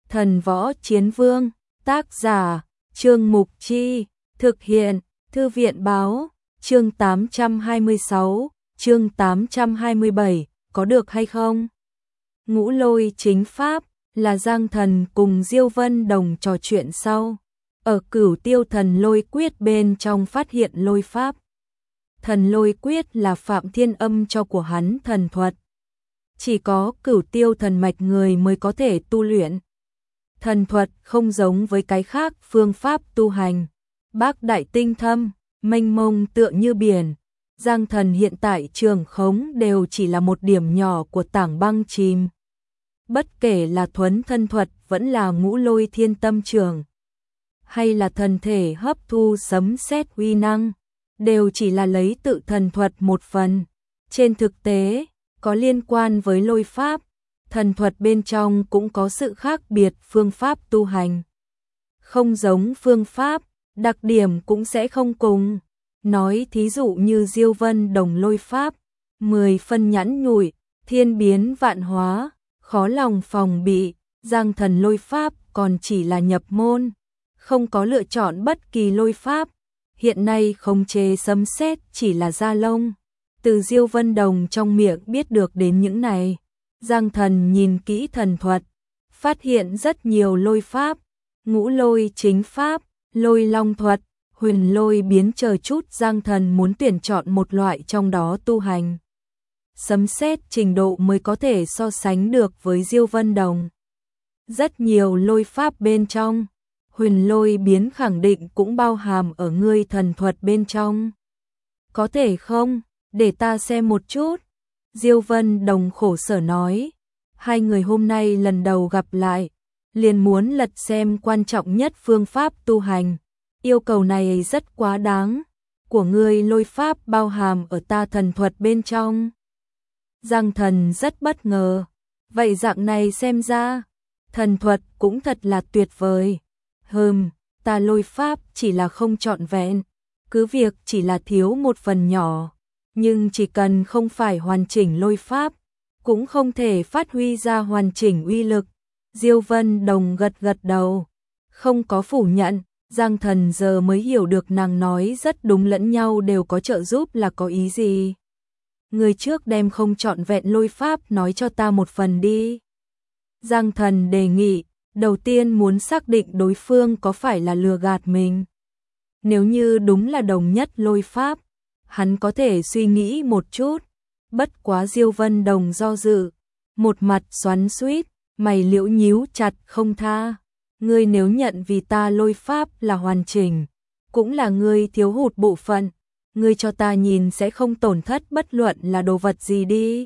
Thần Võ Chiến Vương, tác giả, Trương Mục Chi, thực hiện, Thư viện Báo, chương 826, chương 827, có được hay không? Ngũ Lôi Chính Pháp, là Giang Thần cùng Diêu Vân Đồng trò chuyện sau. Ở Cửu Tiêu Thần Lôi Quyết bên trong phát hiện lôi pháp. Thần Lôi Quyết là Phạm Thiên Âm cho của hắn thần thuật. Chỉ có Cửu Tiêu Thần Mạch người mới có thể tu luyện. Thần thuật không giống với cái khác phương pháp tu hành. Bác đại tinh thâm, mênh mông tựa như biển. Giang Thần hiện tại trường khống đều chỉ là một điểm nhỏ của tảng băng chìm. Bất kể là thuấn thân thuật vẫn là ngũ lôi thiên tâm trường, hay là thần thể hấp thu sấm sét uy năng, đều chỉ là lấy tự thần thuật một phần. Trên thực tế, có liên quan với lôi pháp, thần thuật bên trong cũng có sự khác biệt phương pháp tu hành. Không giống phương pháp, đặc điểm cũng sẽ không cùng. Nói thí dụ như Diêu Vân Đồng lôi pháp, 10 phân nhẵn nhụi, thiên biến vạn hóa, khó lòng phòng bị. Giang Thần lôi pháp còn chỉ là nhập môn, không có lựa chọn bất kỳ lôi pháp. Hiện nay khống chế sấm sét chỉ là da lông. Từ Diêu Vân Đồng trong miệng biết được đến những này. Giang Thần nhìn kỹ thần thuật, phát hiện rất nhiều lôi pháp, ngũ lôi chính pháp, lôi long thuật, huyền lôi biến chờ chút. Giang Thần muốn tuyển chọn một loại trong đó tu hành. Sấm sét trình độ mới có thể so sánh được với Diêu Vân Đồng. Rất nhiều lôi pháp bên trong, huyền lôi biến khẳng định cũng bao hàm ở ngươi thần thuật bên trong. Có thể không, để ta xem một chút. Diêu Vân Đồng khổ sở nói. Hai người hôm nay lần đầu gặp lại, liền muốn lật xem quan trọng nhất phương pháp tu hành. Yêu cầu này rất quá đáng. Của ngươi lôi pháp bao hàm ở ta thần thuật bên trong. Giang Thần rất bất ngờ. Vậy dạng này xem ra, thần thuật cũng thật là tuyệt vời. Ta lôi pháp chỉ là không trọn vẹn, cứ việc chỉ là thiếu một phần nhỏ, nhưng chỉ cần không phải hoàn chỉnh lôi pháp, cũng không thể phát huy ra hoàn chỉnh uy lực. Diêu Vân Đồng gật gật đầu, không có phủ nhận. Giang Thần giờ mới hiểu được nàng nói rất đúng, lẫn nhau đều có trợ giúp là có ý gì. Người trước đem không trọn vẹn lôi pháp nói cho ta một phần đi. Giang Thần đề nghị, đầu tiên muốn xác định đối phương có phải là lừa gạt mình. Nếu như đúng là đồng nhất lôi pháp, hắn có thể suy nghĩ một chút. Bất quá Diêu Vân Đồng do dự, một mặt xoắn xuýt, mày liễu nhíu chặt không tha. Ngươi nếu nhận vì ta lôi pháp là hoàn chỉnh, cũng là ngươi thiếu hụt bộ phận, ngươi cho ta nhìn sẽ không tổn thất bất luận là đồ vật gì đi.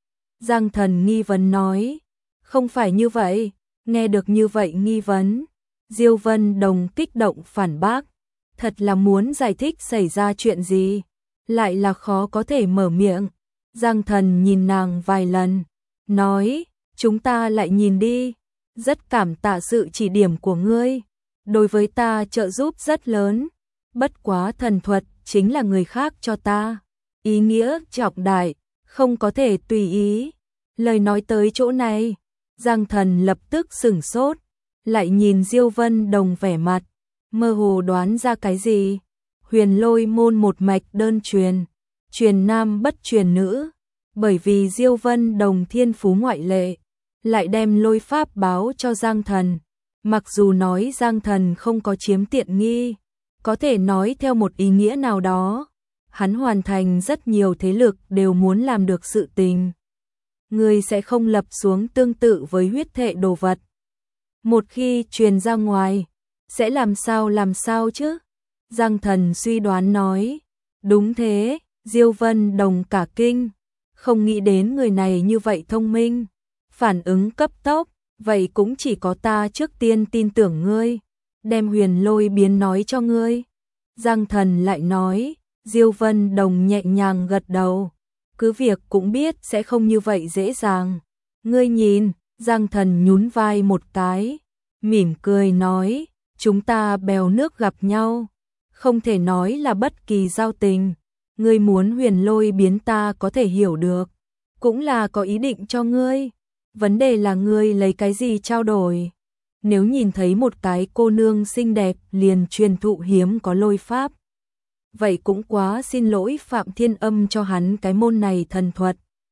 Giang Thần nghi vấn nói. Không phải như vậy. Nghe được như vậy nghi vấn, Diêu Vân Đồng kích động phản bác. Thật là muốn giải thích xảy ra chuyện gì, lại là khó có thể mở miệng. Giang Thần nhìn nàng vài lần, nói, chúng ta lại nhìn đi. Rất cảm tạ sự chỉ điểm của ngươi, đối với ta trợ giúp rất lớn. Bất quá thần thuật chính là người khác cho ta, ý nghĩa trọng đại, không có thể tùy ý. Lời nói tới chỗ này, Giang Thần lập tức sửng sốt, lại nhìn Diêu Vân Đồng vẻ mặt, mơ hồ đoán ra cái gì. Huyền lôi môn một mạch đơn truyền, truyền nam bất truyền nữ, bởi vì Diêu Vân Đồng thiên phú ngoại lệ, lại đem lôi pháp báo cho Giang Thần. Mặc dù nói Giang Thần không có chiếm tiện nghi, có thể nói theo một ý nghĩa nào đó, hắn hoàn thành rất nhiều thế lực đều muốn làm được sự tình. Người sẽ không lập xuống tương tự với huyết thệ đồ vật. Một khi truyền ra ngoài, sẽ làm sao chứ? Giang Thần suy đoán nói. Đúng thế, Diêu Vân Đồng cả kinh, không nghĩ đến người này như vậy thông minh, phản ứng cấp tốc. Vậy cũng chỉ có ta trước tiên tin tưởng ngươi, đem huyền lôi biến nói cho ngươi. Giang Thần lại nói. Diêu Vân Đồng nhẹ nhàng gật đầu, cứ việc cũng biết sẽ không như vậy dễ dàng. Ngươi nhìn, Giang Thần nhún vai một cái, mỉm cười nói, chúng ta bèo nước gặp nhau, không thể nói là bất kỳ giao tình. Ngươi muốn huyền lôi biến ta có thể hiểu được, cũng là có ý định cho ngươi. Vấn đề là ngươi lấy cái gì trao đổi? nếu nhìn thấy một cái cô nương xinh đẹp liền truyền thụ hiếm có lôi pháp. Vậy cũng quá xin lỗi Phạm Thiên Âm cho hắn cái môn này thần thuật.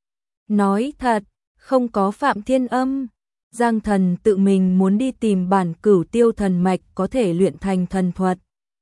Nói thật, không có Phạm Thiên Âm, Giang Thần tự mình muốn đi tìm bản Cửu Tiêu thần mạch có thể luyện thành thần thuật.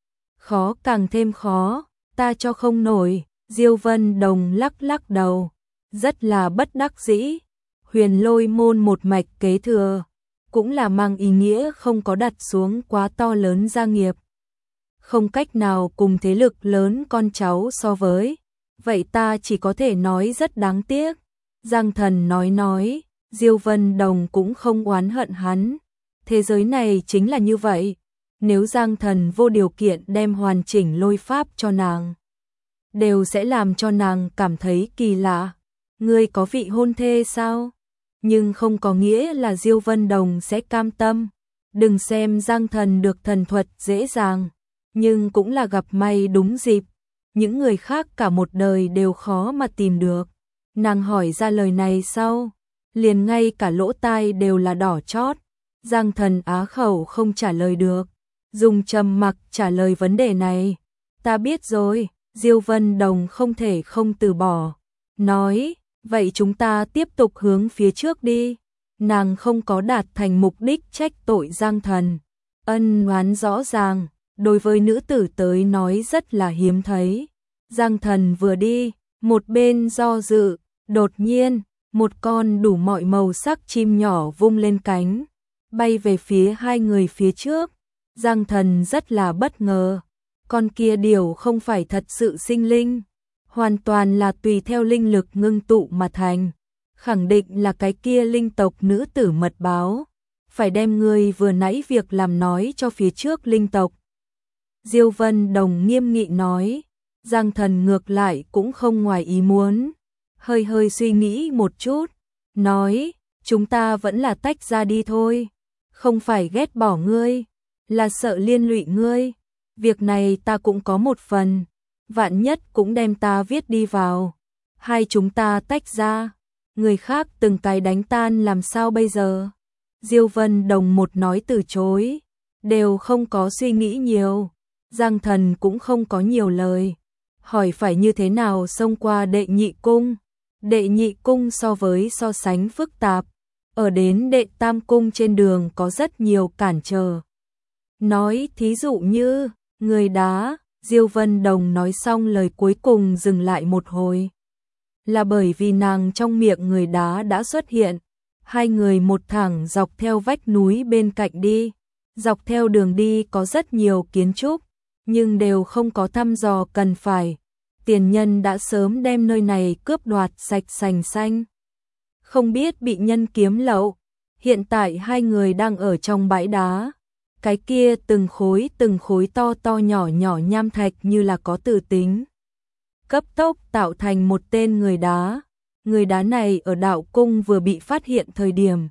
Khó càng thêm khó, ta cho không nổi. Diêu Vân Đồng lắc lắc đầu, rất là bất đắc dĩ. Huyền Lôi môn một mạch kế thừa, cũng là mang ý nghĩa không có đặt xuống quá to lớn gia nghiệp. Không cách nào cùng thế lực lớn con cháu so với, vậy ta chỉ có thể nói rất đáng tiếc. Giang Thần nói, Diêu Vân Đồng cũng không oán hận hắn. Thế giới này chính là như vậy, nếu Giang Thần vô điều kiện đem hoàn chỉnh lôi pháp cho nàng, đều sẽ làm cho nàng cảm thấy kỳ lạ. Ngươi có vị hôn thê sao? Nhưng không có nghĩa là Diêu Vân Đồng sẽ cam tâm. Đừng xem Giang Thần được thần thuật dễ dàng, nhưng cũng là gặp may đúng dịp. Những người khác cả một đời đều khó mà tìm được. Nàng hỏi ra lời này sau, liền ngay cả lỗ tai đều là đỏ chót. Giang Thần á khẩu không trả lời được, dùng trầm mặc trả lời vấn đề này. Ta biết rồi. Diêu Vân Đồng không thể không từ bỏ, nói, vậy chúng ta tiếp tục hướng phía trước đi. Nàng không có đạt thành mục đích trách tội Giang Thần. Ân oán rõ ràng, đối với nữ tử tới nói rất là hiếm thấy. Giang Thần vừa đi, một bên do dự, đột nhiên, một con đủ mọi màu sắc chim nhỏ vung lên cánh, bay về phía hai người phía trước. Giang Thần rất là bất ngờ. Con kia điểu không phải thật sự sinh linh, hoàn toàn là tùy theo linh lực ngưng tụ mà thành, khẳng định là cái kia linh tộc nữ tử mật báo, phải đem người vừa nãy việc làm nói cho phía trước linh tộc. Diêu Vân Đồng nghiêm nghị nói. Giang Thần ngược lại cũng không ngoài ý muốn, hơi suy nghĩ một chút, nói, chúng ta vẫn là tách ra đi thôi, không phải ghét bỏ ngươi, là sợ liên lụy ngươi. Việc này ta cũng có một phần, vạn nhất cũng đem ta viết đi vào. Hai chúng ta tách ra, người khác từng cái đánh tan làm sao bây giờ? Diêu Vân Đồng một nói từ chối, đều không có suy nghĩ nhiều. Giang Thần cũng không có nhiều lời, hỏi phải như thế nào xông qua đệ nhị cung. Đệ nhị cung so sánh phức tạp, ở đến đệ tam cung trên đường có rất nhiều cản trở. Nói thí dụ như người đá. Diêu Vân Đồng nói xong lời cuối cùng dừng lại một hồi, là bởi vì nàng trong miệng người đá đã xuất hiện. Hai người một thẳng dọc theo vách núi bên cạnh đi, dọc theo đường đi có rất nhiều kiến trúc, nhưng đều không có thăm dò cần phải. Tiền nhân đã sớm đem nơi này cướp đoạt sạch sành xanh, không biết bị nhân kiếm lậu. Hiện tại hai người đang ở trong bãi đá, cái kia từng khối to to nhỏ nhỏ nham thạch như là có tự tính, cấp tốc tạo thành một tên người đá. Người đá này ở đạo cung vừa bị phát hiện thời điểm,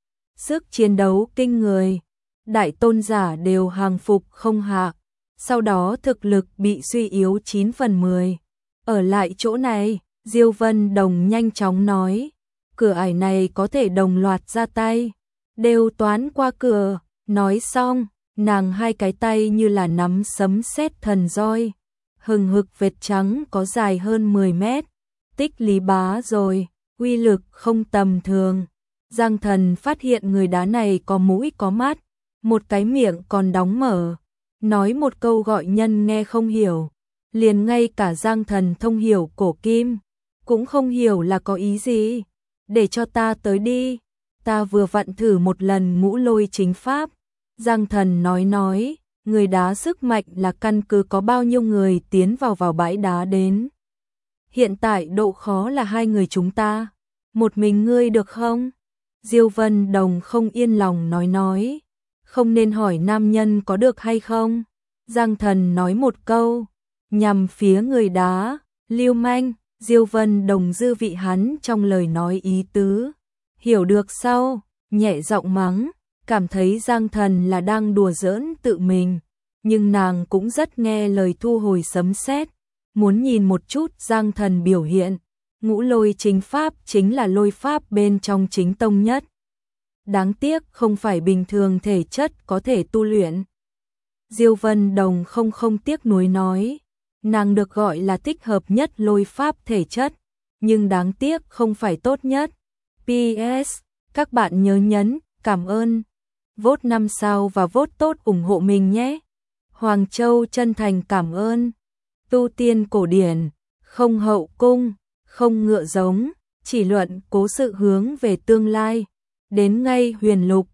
sức chiến đấu kinh người, đại tôn giả đều hàng phục không hạ, sau đó thực lực bị suy yếu 9/10. Ở lại chỗ này, Diêu Vân Đồng nhanh chóng nói, cửa ải này có thể đồng loạt ra tay, đều toán qua cửa. Nói xong, nàng hai cái tay như là nắm sấm sét thần roi, hừng hực vệt trắng có dài hơn 10 mét, tích lý bá rồi, uy lực không tầm thường. Giang Thần phát hiện người đá này có mũi có mắt, một cái miệng còn đóng mở, nói một câu gọi nhân nghe không hiểu, liền ngay cả Giang Thần thông hiểu cổ kim, cũng không hiểu là có ý gì. Để cho ta tới đi, ta vừa vặn thử một lần ngũ lôi chính pháp. Giang Thần nói, người đá sức mạnh là căn cứ có bao nhiêu người tiến vào bãi đá đến. Hiện tại độ khó là hai người chúng ta, một mình ngươi được không? Diêu Vân Đồng không yên lòng nói, không nên hỏi nam nhân có được hay không. Giang Thần nói một câu, nhằm phía người đá, lưu manh. Diêu Vân Đồng dư vị hắn trong lời nói ý tứ, hiểu được sau, nhẹ giọng mắng, cảm thấy Giang Thần là đang đùa giỡn tự mình, nhưng nàng cũng rất nghe lời thu hồi sấm sét, muốn nhìn một chút Giang Thần biểu hiện. Ngũ lôi chính pháp chính là lôi pháp bên trong chính tông nhất, đáng tiếc không phải bình thường thể chất có thể tu luyện. Diêu Vân Đồng không tiếc nuối nói, nàng được gọi là thích hợp nhất lôi pháp thể chất, nhưng đáng tiếc không phải tốt nhất. PS, các bạn nhớ nhấn, cảm ơn, vote 5 sao và vote tốt ủng hộ mình nhé. Hoàng Châu chân thành cảm ơn. Tu tiên cổ điển, không hậu cung, không ngựa giống, chỉ luận cố sự hướng về tương lai. Đến ngay huyền lục,